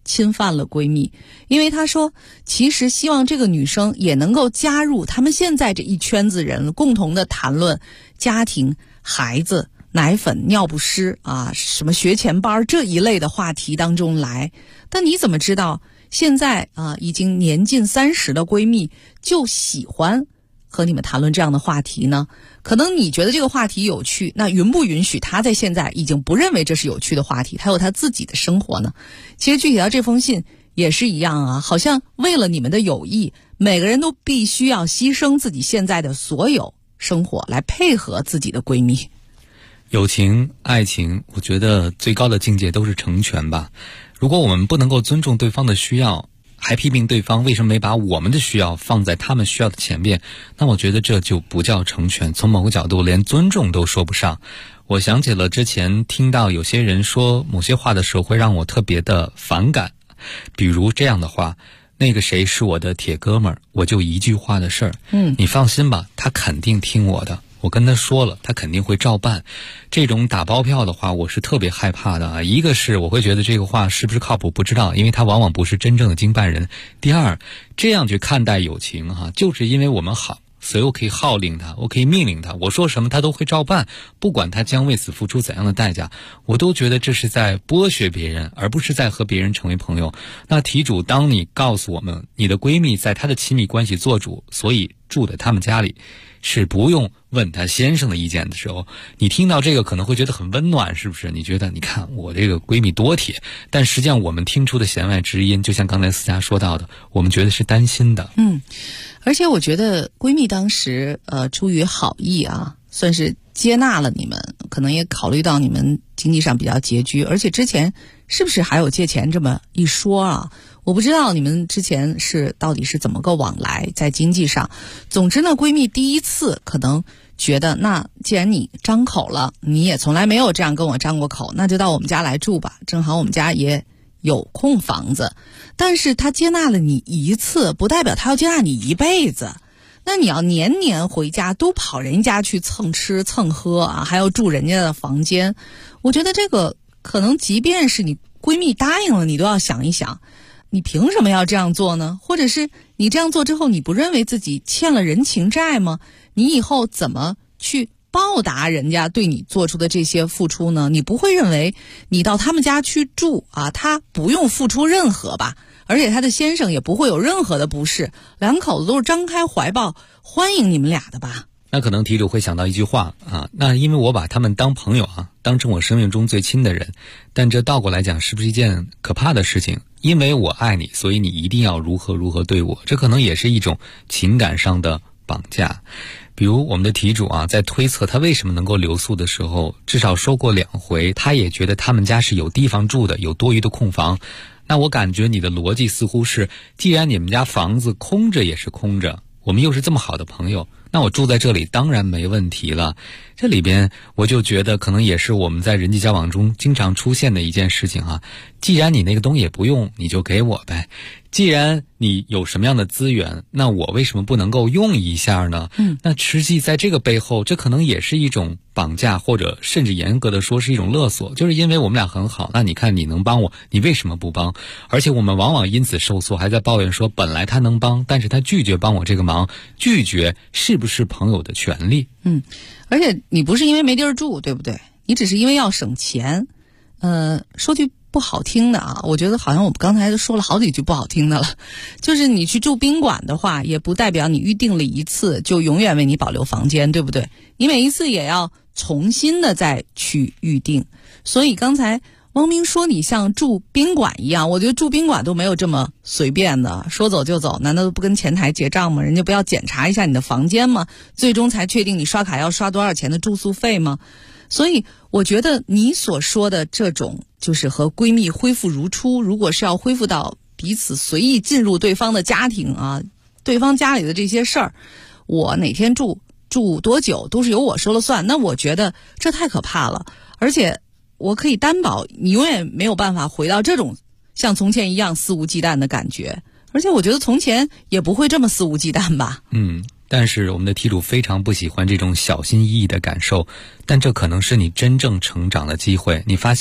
S5: 侵犯了闺蜜，因为他说其实希望这个女生也能够加入他们现在这一圈子人共同的谈论家庭、孩子、奶粉、尿不湿啊，什么学前班这一类的话题当中来。但你怎么知道现在已经年近30的闺蜜就喜欢和你们谈论这样的话题呢？可能你觉得这个话题有趣，那允不允许她在现在已经不认为这是有趣的话题，她有她自己的生活呢？其实具体到这封信也是一样啊，好像为了你们的友谊，每个人都必须要牺牲自己现在的所有生活来配合自己的闺蜜。
S9: 友情、爱情，我觉得最高的境界都是成全吧。如果我们不能够尊重对方的需要，还批评对方为什么没把我们的需要放在他们需要的前面，那我觉得这就不叫成全，从某个角度连尊重都说不上。我想起了之前听到有些人说某些话的时候会让我特别的反感，比如这样的话，那个谁是我的铁哥们儿，我就一句话的事儿，你放心吧，他肯定听我的，我跟他说了，他肯定会照办。这种打包票的话，我是特别害怕的啊。一个是我会觉得这个话是不是靠谱不知道，因为他往往不是真正的经办人。第二，这样去看待友情就是因为我们好，所以我可以号令他，我可以命令他，我说什么他都会照办，不管他将为此付出怎样的代价，我都觉得这是在剥削别人，而不是在和别人成为朋友。那题主，当你告诉我们你的闺蜜在她的亲密关系做主，所以住在他们家里，是不用问他先生的意见的时候，你听到这个可能会觉得很温暖，是不是？你觉得你看我这个闺蜜多铁，但实际上我们听出的弦外之音，就像刚才思佳说到的，我们觉得是担心的。
S5: 而且我觉得闺蜜当时出于好意啊，算是接纳了你们，可能也考虑到你们经济上比较拮据，而且之前是不是还有借钱这么一说啊？我不知道你们之前到底是怎么个往来在经济上。总之呢，闺蜜第一次可能觉得，那既然你张口了，你也从来没有这样跟我张过口，那就到我们家来住吧，正好我们家也有空房子。但是她接纳了你一次，不代表她要接纳你一辈子。那你要年年回家都跑人家去蹭吃蹭喝啊，还要住人家的房间，我觉得这个可能即便是你闺蜜答应了，你都要想一想，你凭什么要这样做呢？或者是你这样做之后，你不认为自己欠了人情债吗？你以后怎么去报答人家对你做出的这些付出呢？你不会认为你到他们家去住啊，他不用付出任何吧？而且他的先生也不会有任何的不适，两口子都是张开怀抱欢迎你们俩的吧？
S9: 那可能题主会想到一句话啊，那因为我把他们当朋友啊，当成我生命中最亲的人，但这倒过来讲是不是一件可怕的事情？因为我爱你，所以你一定要如何如何对我，这可能也是一种情感上的绑架。比如我们的题主啊，在推测他为什么能够留宿的时候，至少说过2回，他也觉得他们家是有地方住的，有多余的空房。那我感觉你的逻辑似乎是，既然你们家房子空着也是空着，我们又是这么好的朋友，那我住在这里当然没问题了。这里边我就觉得可能也是我们在人际交往中经常出现的一件事情啊。既然你那个东西也不用，你就给我呗。既然你有什么样的资源，那我为什么不能够用一下呢？那实际在这个背后，这可能也是一种绑架，或者甚至严格的说是一种勒索，就是因为我们俩很好，那你看你能帮我，你为什么不帮？而且我们往往因此受挫，还在抱怨说本来他能帮，但是他拒绝帮我这个忙，拒绝是不是朋友的权利？
S5: 而且你不是因为没地儿住，对不对？你只是因为要省钱。说句不好听的啊，我觉得好像我们刚才都说了好几句不好听的了。就是你去住宾馆的话，也不代表你预定了一次就永远为你保留房间，对不对？你每一次也要重新的再去预定。所以刚才汪明说你像住宾馆一样，我觉得住宾馆都没有这么随便的，说走就走，难道都不跟前台结账吗？人家不要检查一下你的房间吗？最终才确定你刷卡要刷多少钱的住宿费吗？所以我觉得你所说的这种就是和闺蜜恢复如初，如果是要恢复到彼此随意进入对方的家庭啊，对方家里的这些事儿，我哪天住多久都是由我说了算，那我觉得这太可怕了。而且我可以担保你永远没有办法回到这种像从前一样肆无忌惮的感觉，而且我觉得从前也不会这么肆无忌惮吧。
S9: 但是我们的题主非常不喜欢这种小心翼翼的感受，但这可能是你真正成长的机会。你发现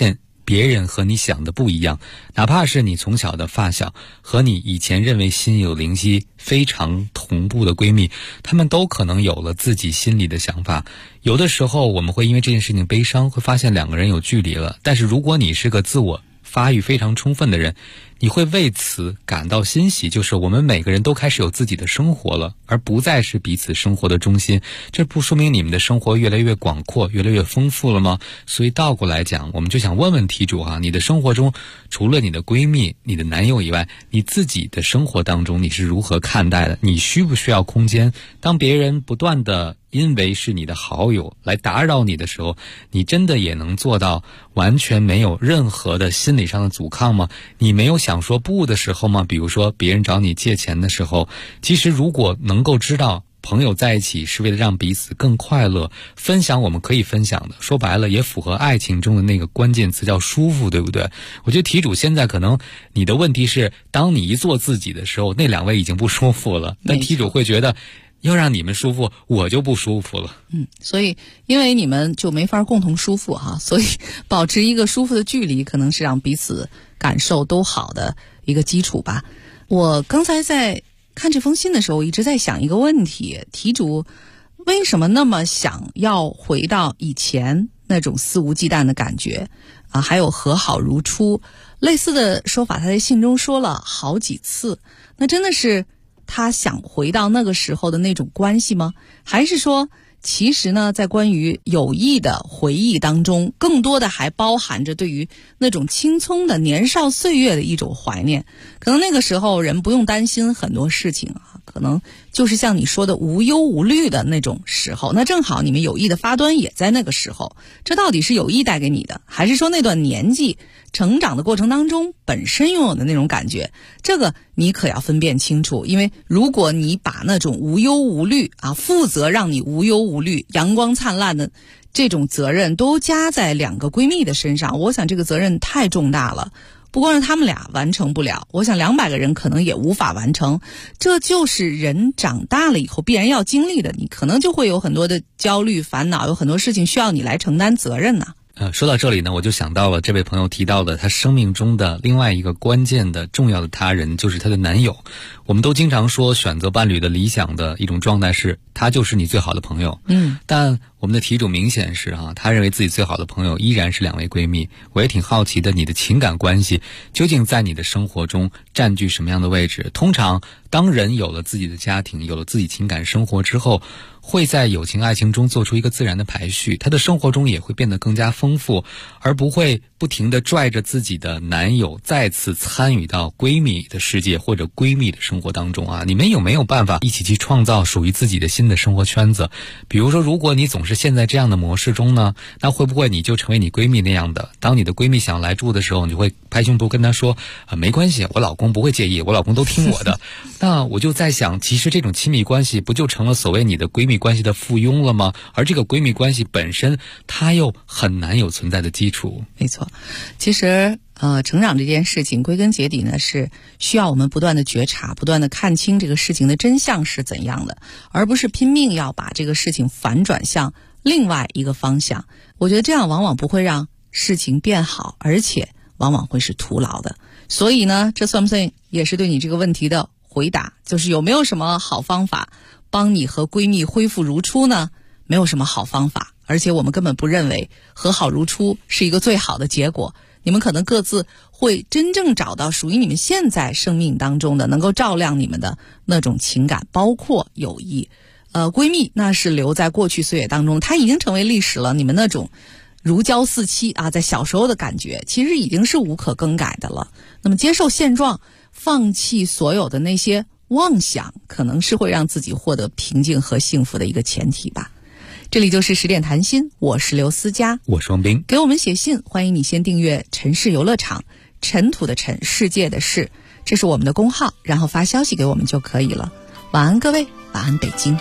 S9: 别人和你想的不一样，哪怕是你从小的发小和你以前认为心有灵犀非常同步的闺蜜，她们都可能有了自己心里的想法。有的时候我们会因为这件事情悲伤，会发现两个人有距离了，但是如果你是个自我发育非常充分的人，你会为此感到欣喜，就是我们每个人都开始有自己的生活了，而不再是彼此生活的中心。这不说明你们的生活越来越广阔，越来越丰富了吗？所以倒过来讲，我们就想问问题主啊，你的生活中除了你的闺蜜、你的男友以外，你自己的生活当中你是如何看待的？你需不需要空间？当别人不断的因为是你的好友来打扰你的时候，你真的也能做到完全没有任何的心理上的阻抗吗？你没有想说不的时候吗？比如说别人找你借钱的时候，其实如果能够知道朋友在一起是为了让彼此更快乐，分享我们可以分享的，说白了也符合爱情中的那个关键词叫舒服，对不对？我觉得题主现在可能你的问题是，当你一做自己的时候，那两位已经不舒服了，但题主会觉得要让你们舒服，我就不舒服了。
S5: 所以因为你们就没法共同舒服哈，所以保持一个舒服的距离，可能是让彼此感受都好的一个基础吧。我刚才在看这封信的时候，一直在想一个问题：题主为什么那么想要回到以前那种肆无忌惮的感觉啊？还有和好如初，类似的说法，他在信中说了好几次。那真的是他想回到那个时候的那种关系吗？还是说其实呢，在关于友谊的回忆当中，更多的还包含着对于那种青葱的年少岁月的一种怀念。可能那个时候人不用担心很多事情啊，可能就是像你说的无忧无虑的那种时候。那正好你们友谊的发端也在那个时候，这到底是友谊带给你的，还是说那段年纪成长的过程当中本身拥有的那种感觉？这个你可要分辨清楚。因为如果你把那种无忧无虑啊，负责让你无忧无虑、阳光灿烂的这种责任都加在两个闺蜜的身上，我想这个责任太重大了，不光是他们俩完成不了，我想200个人可能也无法完成。这就是人长大了以后必然要经历的，你可能就会有很多的焦虑烦恼，有很多事情需要你来承担责任呢。
S9: 说到这里呢，我就想到了这位朋友提到的他生命中的另外一个关键的重要的他人，就是他的男友。我们都经常说选择伴侣的理想的一种状态是他就是你最好的朋友，但我们的题主明显是他认为自己最好的朋友依然是2位闺蜜。我也挺好奇的，你的情感关系究竟在你的生活中占据什么样的位置？通常当人有了自己的家庭，有了自己情感生活之后，会在友情爱情中做出一个自然的排序，他的生活中也会变得更加丰富，而不会不停地拽着自己的男友再次参与到闺蜜的世界或者闺蜜的生活当中啊。你们有没有办法一起去创造属于自己的新的生活圈子？比如说如果你总是陷在这样的模式中呢，那会不会你就成为你闺蜜那样的，当你的闺蜜想来住的时候，你会拍胸脯跟她说没关系，我老公不会介意，我老公都听我的。那我就在想，其实这种亲密关系不就成了所谓你的闺蜜关系的附庸了吗？而这个闺蜜关系本身它又很难有存在的基础。
S5: 没错，其实成长这件事情归根结底呢，是需要我们不断的觉察，不断的看清这个事情的真相是怎样的，而不是拼命要把这个事情反转向另外一个方向。我觉得这样往往不会让事情变好，而且往往会是徒劳的。所以呢，这算不算也是对你这个问题的回答？就是有没有什么好方法帮你和闺蜜恢复如初呢？没有什么好方法，而且我们根本不认为和好如初是一个最好的结果。你们可能各自会真正找到属于你们现在生命当中的能够照亮你们的那种情感，包括友谊。闺蜜那是留在过去岁月当中，它已经成为历史了。你们那种如胶似漆啊，在小时候的感觉其实已经是无可更改的了。那么接受现状，放弃所有的那些妄想，可能是会让自己获得平静和幸福的一个前提吧。这里就是10点谈心，我是刘思佳，
S9: 我是王斌。
S5: 给我们写信，欢迎你先订阅城市游乐场，尘土的尘，世界的世，这是我们的公号，然后发消息给我们就可以了。晚安各位，晚安北京。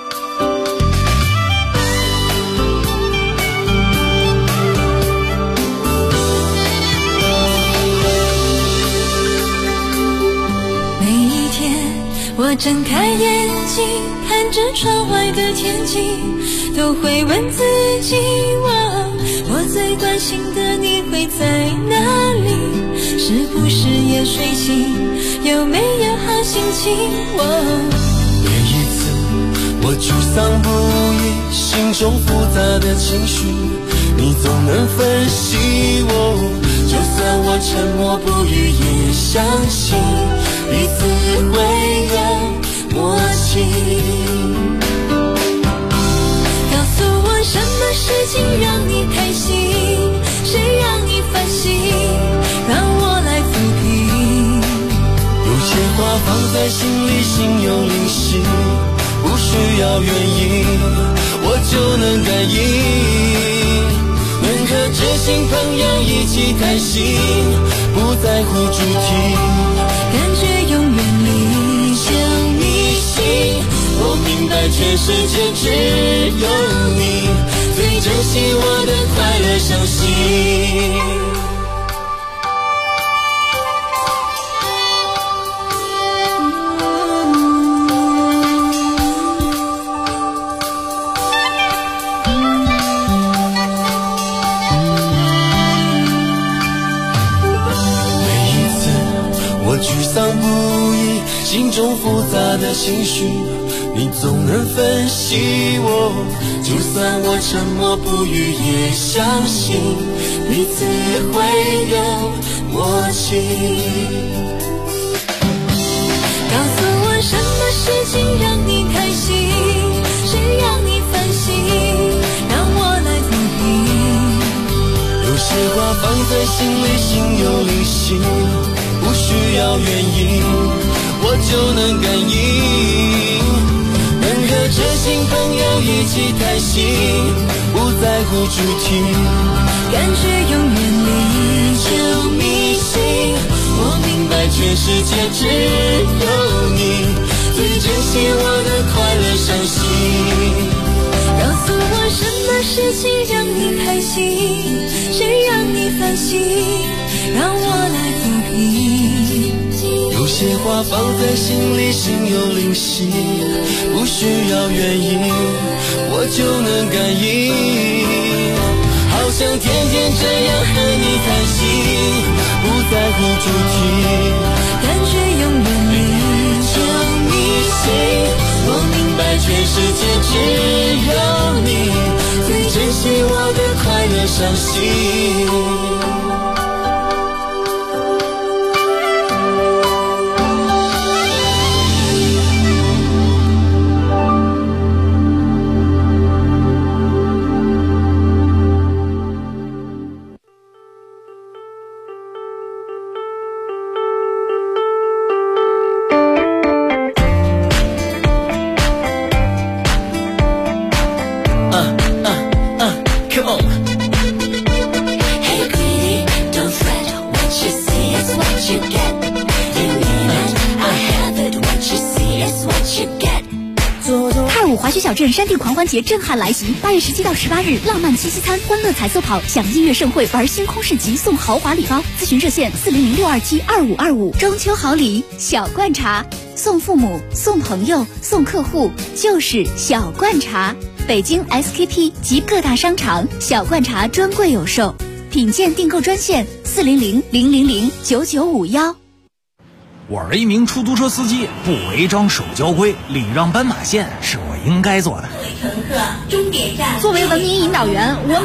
S2: 每一天我睁开眼睛，看着窗外的天气，都会问自己，我我最关心的你会在哪里？是不是也睡醒？有没有好心情？
S12: 每一次我沮丧不已，心中复杂的情绪，你总能分析我。就算我沉默不语，也相信彼此会有默契。
S2: 告诉我什么事情让你开心，谁让你烦心，让我来抚平。
S12: 有些话放在心里，心有灵犀，不需要原因，我就能感应。能和知心朋友一起谈心，不在乎主题，
S2: 感觉永远里
S12: 像迷信。我明白全世界只有你最珍惜我的快乐伤心。沮丧不已，心中复杂的情绪，你总能分析我。就算我沉默不语，也相信彼此会有默契。
S2: 告诉我什么事情让你开心，谁让你烦心，让我来抚平。
S12: 有些话放在心里，心有灵犀，不需要原因，我就能感应。能和知心朋友一起谈心，不在乎主题，
S2: 感觉永远里
S12: 就迷信。我明白全世界只有你最珍惜我的快乐伤心。
S2: 告诉我什么事情让你开心，谁让你烦心，让我来抚平。
S12: 有些话放在心里，心有灵犀，不需要原因，我就能感应。好想天天这样和你谈心，不在乎主题，
S2: 感觉永远里
S12: 就迷信。我明白全世界只有你最珍惜我的快乐伤心。
S10: 小镇山地狂欢节震撼来袭，8月17到18日，浪漫七夕餐、欢乐彩色跑、享音乐盛会、玩星空市集，送豪华礼包。咨询热线400-627-2525。中秋好礼，小罐茶，送父母、送朋友、送客户，就是小罐茶。北京 SKP 及各大商场小罐茶专柜有售，品鉴订购专线400-000-9951。
S16: 我是一名出租车司机，不违章守交规，礼让斑马线是我应该做的。
S10: 各位乘客，终点站。作为文明引导员，我